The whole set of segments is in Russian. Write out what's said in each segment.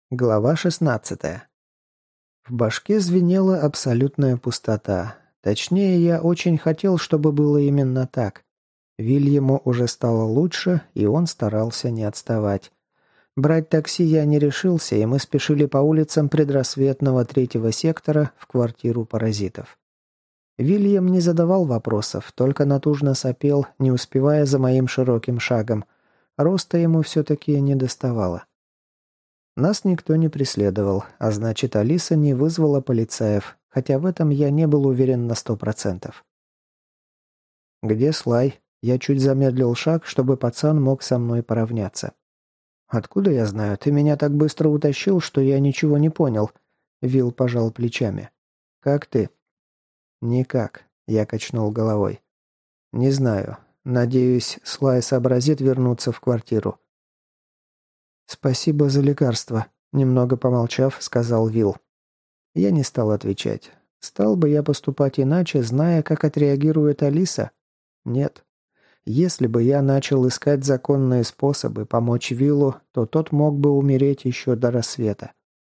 Глава 16. В башке звенела абсолютная пустота. Точнее, я очень хотел, чтобы было именно так. Вильяму уже стало лучше, и он старался не отставать. Брать такси я не решился, и мы спешили по улицам предрассветного третьего сектора в квартиру паразитов. Вильям не задавал вопросов, только натужно сопел, не успевая за моим широким шагом. Роста ему все-таки не доставало. Нас никто не преследовал, а значит, Алиса не вызвала полицаев, хотя в этом я не был уверен на 100%. «Где Слай?» Я чуть замедлил шаг, чтобы пацан мог со мной поравняться. «Откуда я знаю? Ты меня так быстро утащил, что я ничего не понял». Вилл пожал плечами. «Как ты?» «Никак», — я качнул головой. «Не знаю. Надеюсь, Слай сообразит вернуться в квартиру». «Спасибо за лекарство», — немного помолчав, сказал Вилл. Я не стал отвечать. Стал бы я поступать иначе, зная, как отреагирует Алиса? Нет. Если бы я начал искать законные способы помочь Виллу, то тот мог бы умереть еще до рассвета.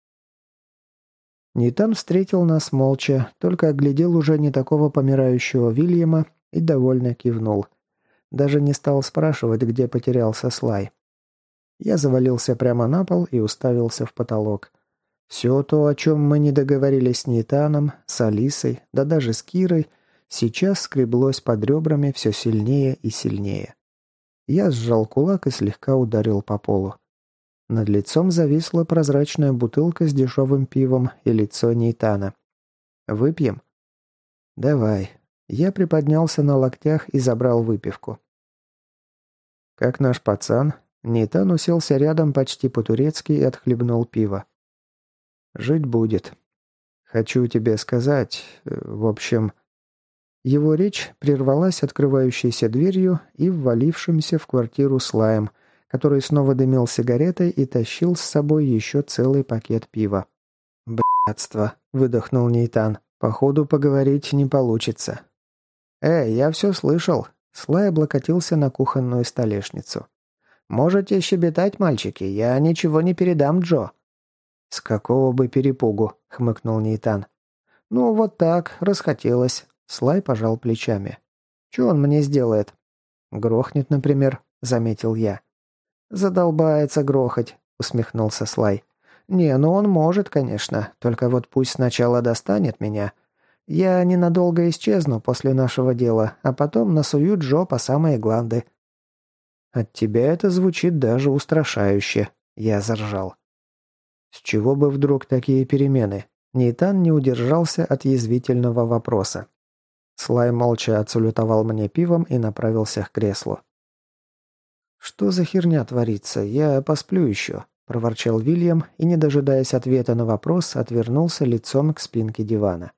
Нейтан встретил нас молча, только оглядел уже не такого помирающего Вильяма и довольно кивнул. Даже не стал спрашивать, где потерялся Слай. Я завалился прямо на пол и уставился в потолок. Все то, о чем мы не договорились с Нейтаном, с Алисой, да даже с Кирой, сейчас скреблось под ребрами все сильнее и сильнее. Я сжал кулак и слегка ударил по полу. Над лицом зависла прозрачная бутылка с дешевым пивом и лицо Нейтана. «Выпьем?» «Давай». Я приподнялся на локтях и забрал выпивку. «Как наш пацан?» Нейтан уселся рядом почти по-турецки и отхлебнул пиво. «Жить будет. Хочу тебе сказать... В общем...» Его речь прервалась открывающейся дверью и ввалившимся в квартиру Слаем, который снова дымил сигаретой и тащил с собой еще целый пакет пива. «Блядство!» — выдохнул Нейтан. «Походу, поговорить не получится». Я все слышал». Слай облокотился на кухонную столешницу. «Можете щебетать, мальчики, я ничего не передам Джо». «С какого бы перепугу?» — хмыкнул Нейтан. «Ну, вот так, расхотелось». Слай пожал плечами. «Че он мне сделает?» «Грохнет, например», — заметил я. «Задолбается грохать», — усмехнулся Слай. «Не, ну он может, конечно, только вот пусть сначала достанет меня. Я ненадолго исчезну после нашего дела, а потом насую Джо по самые гланды». «От тебя это звучит даже устрашающе», — я заржал. «С чего бы вдруг такие перемены?» Нейтан не удержался от язвительного вопроса. Слай молча отсалютовал мне пивом и направился к креслу. «Что за херня творится? Я посплю еще», — проворчал Вильям и, не дожидаясь ответа на вопрос, отвернулся лицом к спинке дивана.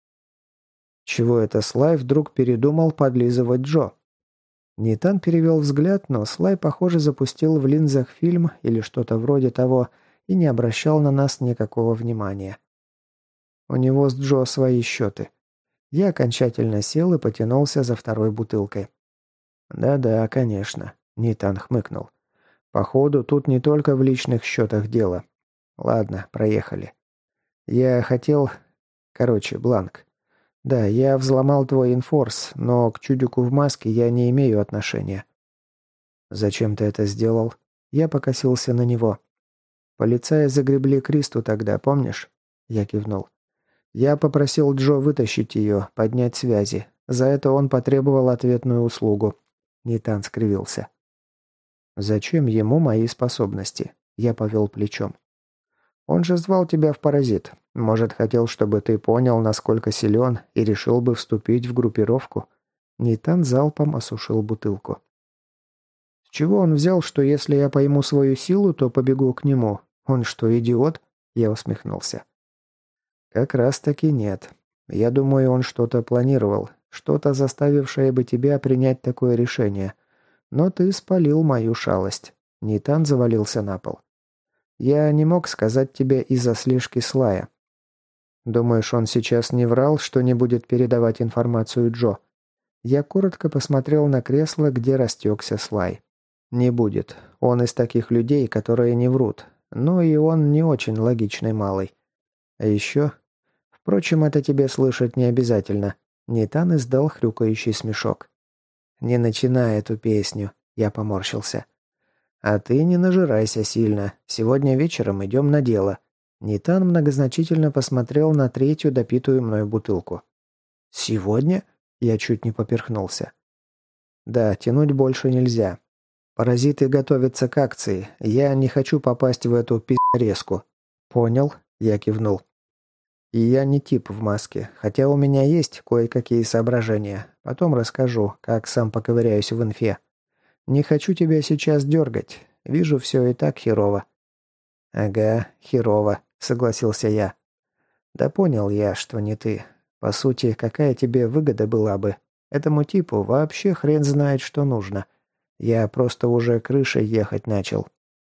Чего это Слай вдруг передумал подлизывать Джо? Нейтан перевел взгляд, но Слай, похоже, запустил в линзах фильм или что-то вроде того и не обращал на нас никакого внимания. У него с Джо свои счеты. Я окончательно сел и потянулся за второй бутылкой. «Да-да, конечно», — Нейтан хмыкнул. «Походу, тут не только в личных счетах дело. Ладно, проехали. Я хотел... Короче, Бланк. Да, я взломал твой инфорс, но к чудику в маске я не имею отношения». «Зачем ты это сделал?» Я покосился на него. «Полицаи загребли Кристу тогда, помнишь?» Я кивнул. «Я попросил Джо вытащить ее, поднять связи. За это он потребовал ответную услугу». Нейтан скривился. «Зачем ему мои способности?» Я повел плечом. «Он же звал тебя в паразит. Может, хотел, чтобы ты понял, насколько силен, и решил бы вступить в группировку?» Нейтан залпом осушил бутылку. «С чего он взял, что если я пойму свою силу, то побегу к нему? Он что, идиот?» Я усмехнулся. «Как раз-таки нет. Я думаю, он что-то планировал, что-то заставившее бы тебя принять такое решение. Но ты спалил мою шалость». Нейтан завалился на пол. «Я не мог сказать тебе из-за слежки Слая. Думаешь, он сейчас не врал, что не будет передавать информацию Джо?» Я коротко посмотрел на кресло, где растекся Слай. «Не будет. Он из таких людей, которые не врут. Ну и он не очень логичный малый. А еще... Впрочем, это тебе слышать не обязательно. Нейтан издал хрюкающий смешок. «Не начинай эту песню», — я поморщился. «А ты не нажирайся сильно. Сегодня вечером идем на дело». Нейтан многозначительно посмотрел на третью допитую мной бутылку. «Сегодня?» — я чуть не поперхнулся. «Да, тянуть больше нельзя. Паразиты готовятся к акции. Я не хочу попасть в эту пи***резку». «Понял», — я кивнул. «И я не тип в маске, хотя у меня есть кое-какие соображения. Потом расскажу, как сам поковыряюсь в инфе. Не хочу тебя сейчас дергать. Вижу, все и так херово». «Ага, херово», — согласился я. «Да понял я, что не ты. По сути, какая тебе выгода была бы? Этому типу вообще хрен знает, что нужно. Я просто уже крышей ехать начал».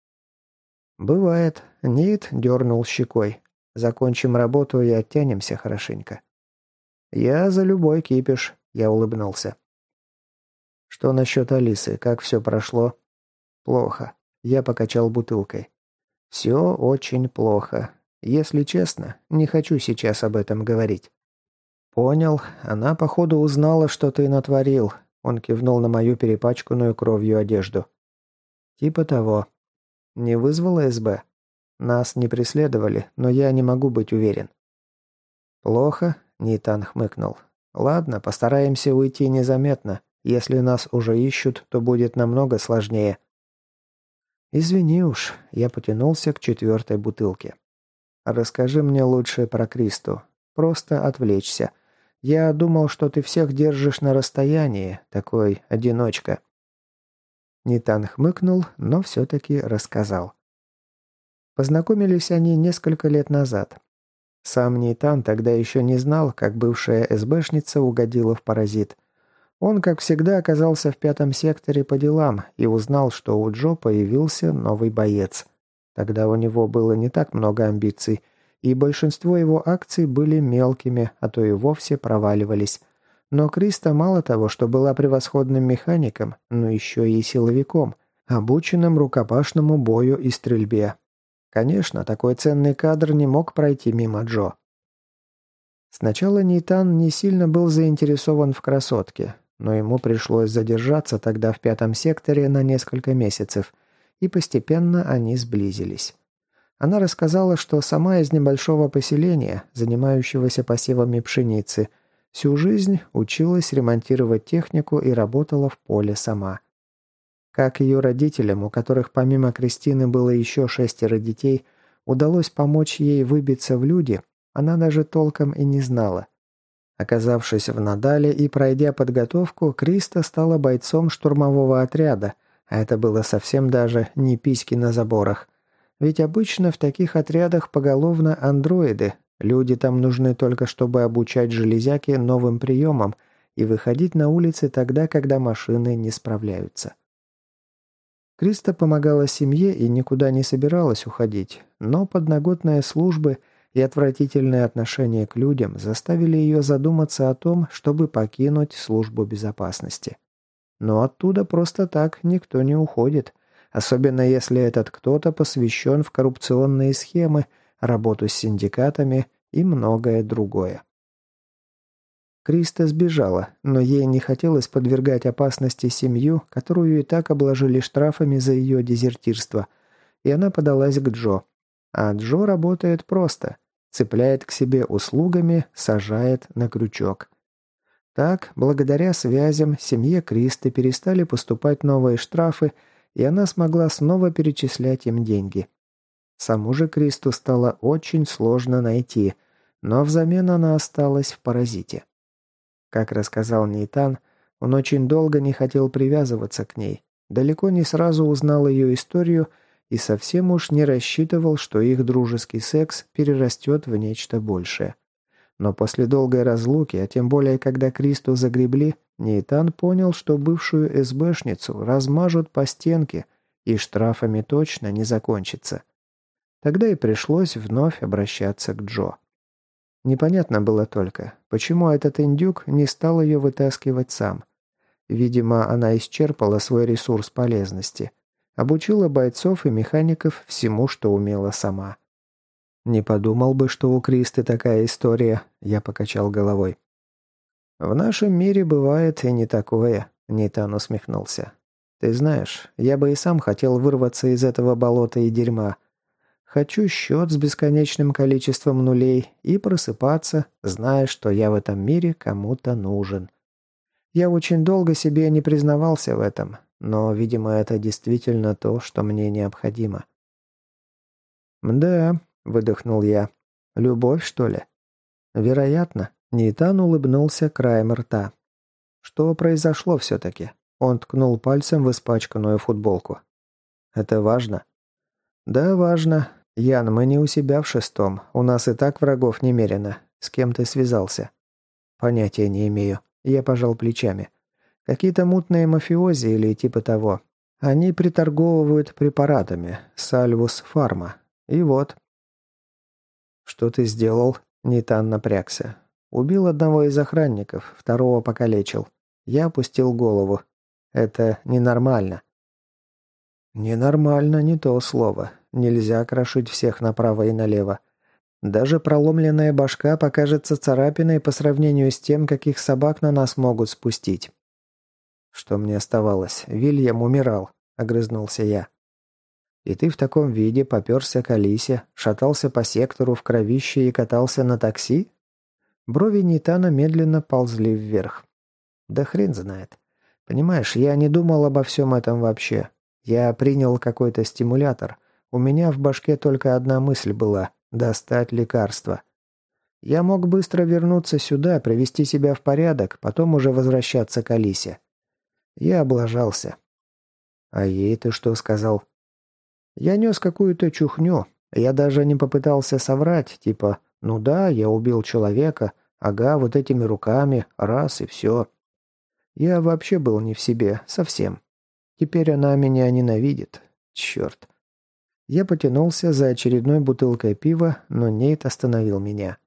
«Бывает». Нейт дернул щекой. «Закончим работу и оттянемся хорошенько». «Я за любой кипиш», — я улыбнулся. «Что насчет Алисы? Как все прошло?» «Плохо». Я покачал бутылкой. «Все очень плохо. Если честно, не хочу сейчас об этом говорить». «Понял. Она, походу, узнала, что ты натворил». Он кивнул на мою перепачканную кровью одежду. «Типа того. Не вызвала СБ?» «Нас не преследовали, но я не могу быть уверен». «Плохо?» — Нейтан хмыкнул. «Ладно, постараемся уйти незаметно. Если нас уже ищут, то будет намного сложнее». «Извини уж», — я потянулся к четвертой бутылке. «Расскажи мне лучше про Кристу. Просто отвлечься. Я думал, что ты всех держишь на расстоянии, такой одиночка». Нейтан хмыкнул, но все-таки рассказал. Познакомились они несколько лет назад. Сам Нейтан тогда еще не знал, как бывшая СБшница угодила в паразит. Он, как всегда, оказался в 5-м секторе по делам и узнал, что у Джо появился новый боец. Тогда у него было не так много амбиций, и большинство его акций были мелкими, а то и вовсе проваливались. Но Криста мало того, что была превосходным механиком, но еще и силовиком, обученным рукопашному бою и стрельбе. Конечно, такой ценный кадр не мог пройти мимо Джо. Сначала Нейтан не сильно был заинтересован в красотке, но ему пришлось задержаться тогда в 5-м секторе на несколько месяцев, и постепенно они сблизились. Она рассказала, что сама из небольшого поселения, занимающегося посевами пшеницы, всю жизнь училась ремонтировать технику и работала в поле сама. Как ее родителям, у которых помимо Кристины было еще 6 детей, удалось помочь ей выбиться в люди, она даже толком и не знала. Оказавшись в Надале и пройдя подготовку, Криста стала бойцом штурмового отряда, а это было совсем даже не письки на заборах. Ведь обычно в таких отрядах поголовно андроиды, люди там нужны только чтобы обучать железяки новым приемам и выходить на улицы тогда, когда машины не справляются. Криста помогала семье и никуда не собиралась уходить, но подноготные службы и отвратительное отношение к людям заставили ее задуматься о том, чтобы покинуть службу безопасности. Но оттуда просто так никто не уходит, особенно если этот кто-то посвящен в коррупционные схемы, работу с синдикатами и многое другое. Криста сбежала, но ей не хотелось подвергать опасности семью, которую и так обложили штрафами за ее дезертирство, и она подалась к Джо. А Джо работает просто. Цепляет к себе услугами, сажает на крючок. Так, благодаря связям, семье Кристы перестали поступать новые штрафы, и она смогла снова перечислять им деньги. Саму же Кристу стало очень сложно найти, но взамен она осталась в паразите. Как рассказал Нейтан, он очень долго не хотел привязываться к ней, далеко не сразу узнал ее историю и совсем уж не рассчитывал, что их дружеский секс перерастет в нечто большее. Но после долгой разлуки, а тем более когда Кристу загребли, Нейтан понял, что бывшую СБшницу размажут по стенке и штрафами точно не закончится. Тогда и пришлось вновь обращаться к Джо. Непонятно было только, почему этот индюк не стал ее вытаскивать сам. Видимо, она исчерпала свой ресурс полезности. Обучила бойцов и механиков всему, что умела сама. «Не подумал бы, что у Кристы такая история», — я покачал головой. «В нашем мире бывает и не такое», — Нейтан усмехнулся. «Ты знаешь, я бы и сам хотел вырваться из этого болота и дерьма. Хочу счет с бесконечным количеством нулей и просыпаться, зная, что я в этом мире кому-то нужен. Я очень долго себе не признавался в этом, но, видимо, это действительно то, что мне необходимо». «Да», — выдохнул я. «Любовь, что ли?» «Вероятно». Нейтан улыбнулся краем рта. «Что произошло все-таки?» Он ткнул пальцем в испачканную футболку. «Это важно?» «Да, важно. Ян, мы не у себя в шестом. У нас и так врагов немерено. С кем ты связался?» «Понятия не имею». Я пожал плечами. «Какие-то мутные мафиози или типа того. Они приторговывают препаратами. Сальвус Фарма. И вот». «Что ты сделал?» Нейтан напрягся. «Убил одного из охранников, второго покалечил. Я опустил голову. Это ненормально». «Ненормально, не то слово. Нельзя крошить всех направо и налево. Даже проломленная башка покажется царапиной по сравнению с тем, каких собак на нас могут спустить». «Что мне оставалось? Вильям умирал», — огрызнулся я. «И ты в таком виде попёрся к Алисе, шатался по сектору в кровище и катался на такси?» Брови Нейтана медленно ползли вверх. «Да хрен знает. Понимаешь, я не думал обо всем этом вообще. Я принял какой-то стимулятор. У меня в башке только одна мысль была – достать лекарство. Я мог быстро вернуться сюда, привести себя в порядок, потом уже возвращаться к Алисе. Я облажался». «А ей ты что сказал?» «Я нес какую-то чухню. Я даже не попытался соврать, типа, ну да, я убил человека, ага, вот этими руками, раз и все. Я вообще был не в себе, совсем. Теперь она меня ненавидит. Черт». Я потянулся за очередной бутылкой пива, но Нейт остановил меня.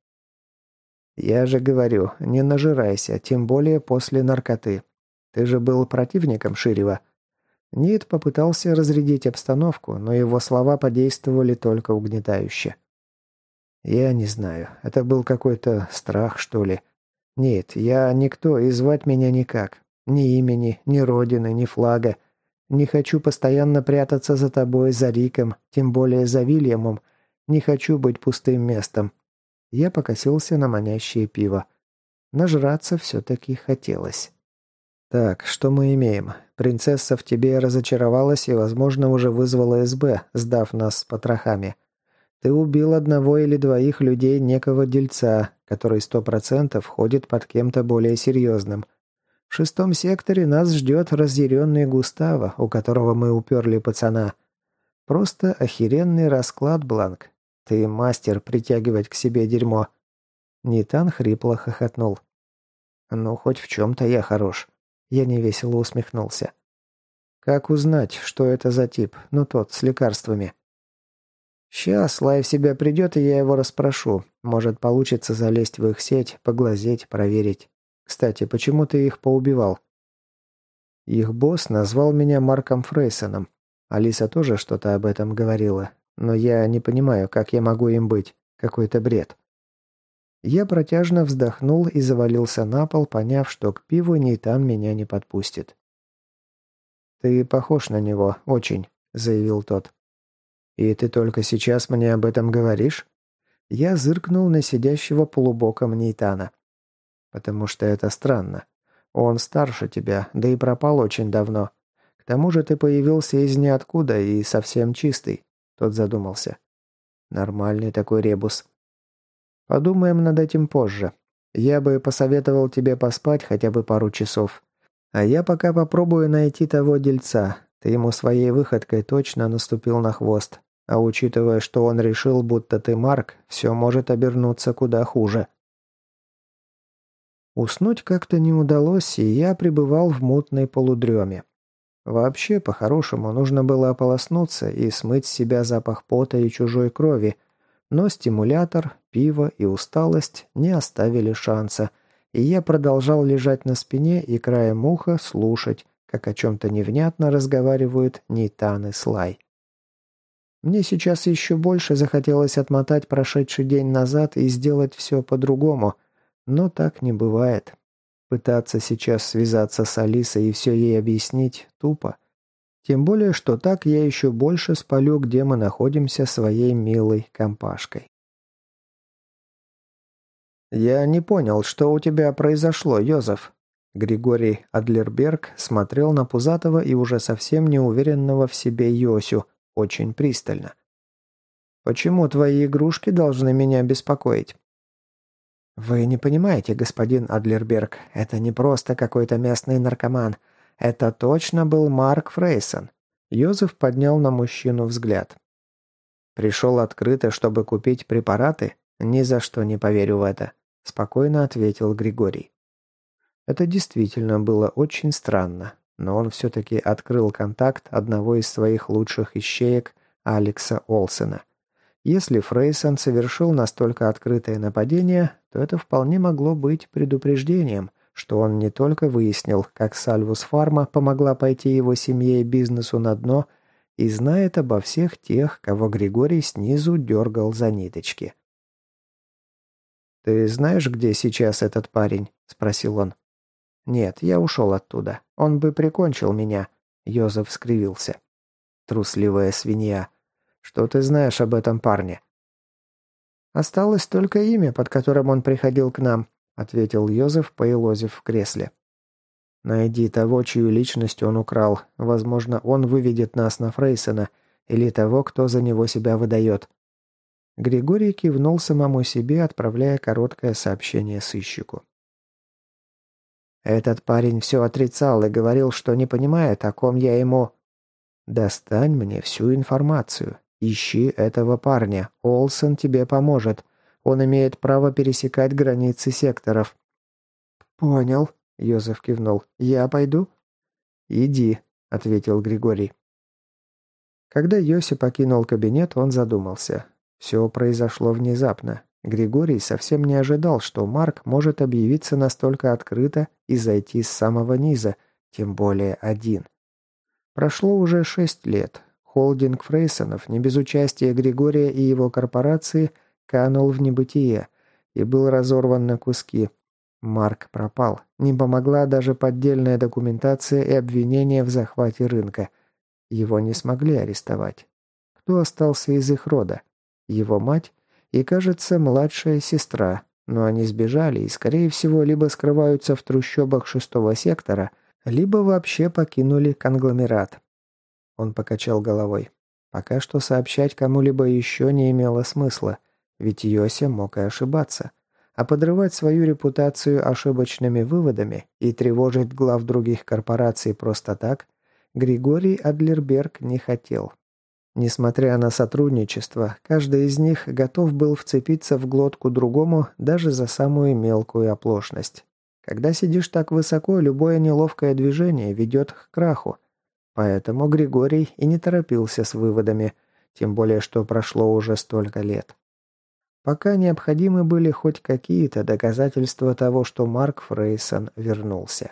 «Я же говорю, не нажирайся, тем более после наркоты. Ты же был противником Ширева». Нейт попытался разрядить обстановку, но его слова подействовали только угнетающе. «Я не знаю, это был какой-то страх, что ли. Нет, я никто и звать меня никак. Ни имени, ни родины, ни флага. Не хочу постоянно прятаться за тобой, за Риком, тем более за Вильямом. Не хочу быть пустым местом». Я покосился на манящее пиво. Нажраться все-таки хотелось. «Так, что мы имеем? Принцесса в тебе разочаровалась и, возможно, уже вызвала СБ, сдав нас с потрохами. Ты убил одного или двоих людей некого дельца, который 100% ходит под кем-то более серьезным. В шестом секторе нас ждет разъяренный Густаво, у которого мы уперли пацана. Просто охеренный расклад, Бланк. Ты мастер притягивать к себе дерьмо». Нейтан хрипло хохотнул. «Ну, хоть в чем-то я хорош». Я невесело усмехнулся. «Как узнать, что это за тип? Ну, тот, с лекарствами». «Сейчас Лай в себя придет, и я его расспрошу. Может, получится залезть в их сеть, поглазеть, проверить. Кстати, почему ты их поубивал?» Их босс назвал меня Марком Фрейсоном. Алиса тоже что-то об этом говорила. Но я не понимаю, как я могу им быть. Какой-то бред. Я протяжно вздохнул и завалился на пол, поняв, что к пиву Нейтан меня не подпустит. «Ты похож на него, очень», — заявил тот. «И ты только сейчас мне об этом говоришь?» Я зыркнул на сидящего полубоком Нейтана. «Потому что это странно. Он старше тебя, да и пропал очень давно. К тому же ты появился из ниоткуда и совсем чистый», — тот задумался. «Нормальный такой ребус». «Подумаем над этим позже. Я бы посоветовал тебе поспать хотя бы пару часов. А я пока попробую найти того дельца. Ты ему своей выходкой точно наступил на хвост. А учитывая, что он решил, будто ты Марк, все может обернуться куда хуже». Уснуть как-то не удалось, и я пребывал в мутной полудреме. Вообще, по-хорошему, нужно было ополоснуться и смыть с себя запах пота и чужой крови, но стимулятор, пиво и усталость не оставили шанса, и я продолжал лежать на спине и краем уха слушать, как о чем-то невнятно разговаривают Нейтан и Слай. Мне сейчас еще больше захотелось отмотать прошедший день назад и сделать все по-другому, но так не бывает. Пытаться сейчас связаться с Алисой и все ей объяснить тупо. Тем более, что так я еще больше спалю, где мы находимся своей милой компашкой. «Я не понял, что у тебя произошло, Йозеф?» Григорий Адлерберг смотрел на пузатого и уже совсем неуверенного в себе Йосю очень пристально. «Почему твои игрушки должны меня беспокоить?» «Вы не понимаете, господин Адлерберг, это не просто какой-то местный наркоман. Это точно был Марк Фрейсон». Йозеф поднял на мужчину взгляд. «Пришел открыто, чтобы купить препараты? Ни за что не поверю в это», – спокойно ответил Григорий. Это действительно было очень странно, но он все-таки открыл контакт одного из своих лучших ищеек, Алекса Олсена. Если Фрейсон совершил настолько открытое нападение, то это вполне могло быть предупреждением, что он не только выяснил, как Сальвус Фарма помогла пойти его семье и бизнесу на дно, и знает обо всех тех, кого Григорий снизу дергал за ниточки. «Ты знаешь, где сейчас этот парень?» – спросил он. «Нет, я ушел оттуда. Он бы прикончил меня», – Йозеф скривился. «Трусливая свинья. Что ты знаешь об этом парне?» «Осталось только имя, под которым он приходил к нам», – ответил Йозеф, поелозив в кресле. «Найди того, чью личность он украл. Возможно, он выведет нас на Фрейсона или того, кто за него себя выдает». Григорий кивнул самому себе, отправляя короткое сообщение сыщику. «Этот парень все отрицал и говорил, что не понимает, о ком я ему...» «Достань мне всю информацию. Ищи этого парня. Олсен тебе поможет. Он имеет право пересекать границы секторов». «Понял», — Йозеф кивнул. «Я пойду?» «Иди», — ответил Григорий. Когда Йоси покинул кабинет, он задумался. Все произошло внезапно. Григорий совсем не ожидал, что Марк может объявиться настолько открыто и зайти с самого низа, тем более один. Прошло уже 6 лет. Холдинг Фрейсонов, не без участия Григория и его корпорации, канул в небытие и был разорван на куски. Марк пропал. Не помогла даже поддельная документация и обвинения в захвате рынка. Его не смогли арестовать. Кто остался из их рода? Его мать и, кажется, младшая сестра, но они сбежали и, скорее всего, либо скрываются в трущобах 6-го сектора, либо вообще покинули конгломерат. Он покачал головой. Пока что сообщать кому-либо еще не имело смысла, ведь Йося мог и ошибаться. А подрывать свою репутацию ошибочными выводами и тревожить глав других корпораций просто так Григорий Адлерберг не хотел. Несмотря на сотрудничество, каждый из них готов был вцепиться в глотку другому даже за самую мелкую оплошность. Когда сидишь так высоко, любое неловкое движение ведет к краху. Поэтому Григорий и не торопился с выводами, тем более что прошло уже столько лет. Пока необходимы были хоть какие-то доказательства того, что Марк Фрейсон вернулся.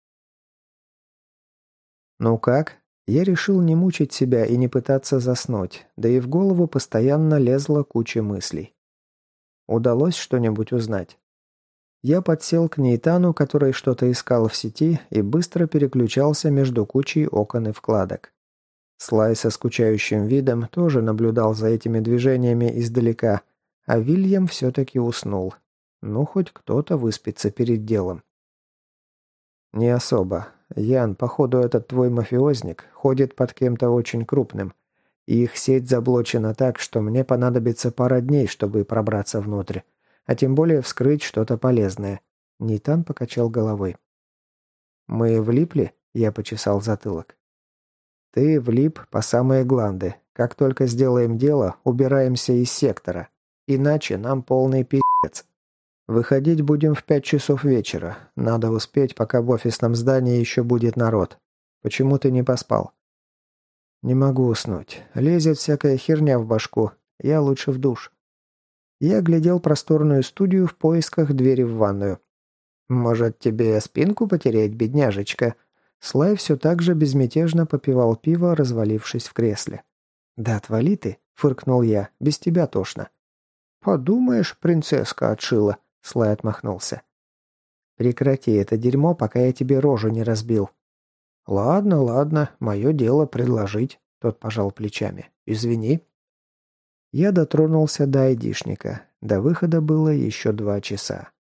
«Ну как?» Я решил не мучить себя и не пытаться заснуть, да и в голову постоянно лезла куча мыслей. Удалось что-нибудь узнать? Я подсел к Нейтану, который что-то искал в сети, и быстро переключался между кучей окон и вкладок. Слай со скучающим видом тоже наблюдал за этими движениями издалека, а Вильям все-таки уснул. Ну, хоть кто-то выспится перед делом. «Не особо. Ян, походу, этот твой мафиозник ходит под кем-то очень крупным. И их сеть заблочена так, что мне понадобится пара дней, чтобы пробраться внутрь. А тем более вскрыть что-то полезное». Нейтан покачал головой. «Мы влипли?» – я почесал затылок. «Ты влип по самые гланды. Как только сделаем дело, убираемся из сектора. Иначе нам полный пи***ц. Выходить будем в 5 часов вечера. Надо успеть, пока в офисном здании еще будет народ. Почему ты не поспал?» «Не могу уснуть. Лезет всякая херня в башку. Я лучше в душ». Я глядел просторную студию в поисках двери в ванную. «Может, тебе спинку потереть, бедняжечка?» Слай все так же безмятежно попивал пиво, развалившись в кресле. «Да отвали ты!» — фыркнул я. «Без тебя тошно». «Подумаешь, принцесска отшила!» — Слай отмахнулся. «Прекрати это дерьмо, пока я тебе рожу не разбил». «Ладно, ладно, мое дело предложить», — тот пожал плечами. «Извини». Я дотронулся до айдишника. До выхода было еще 2 часа.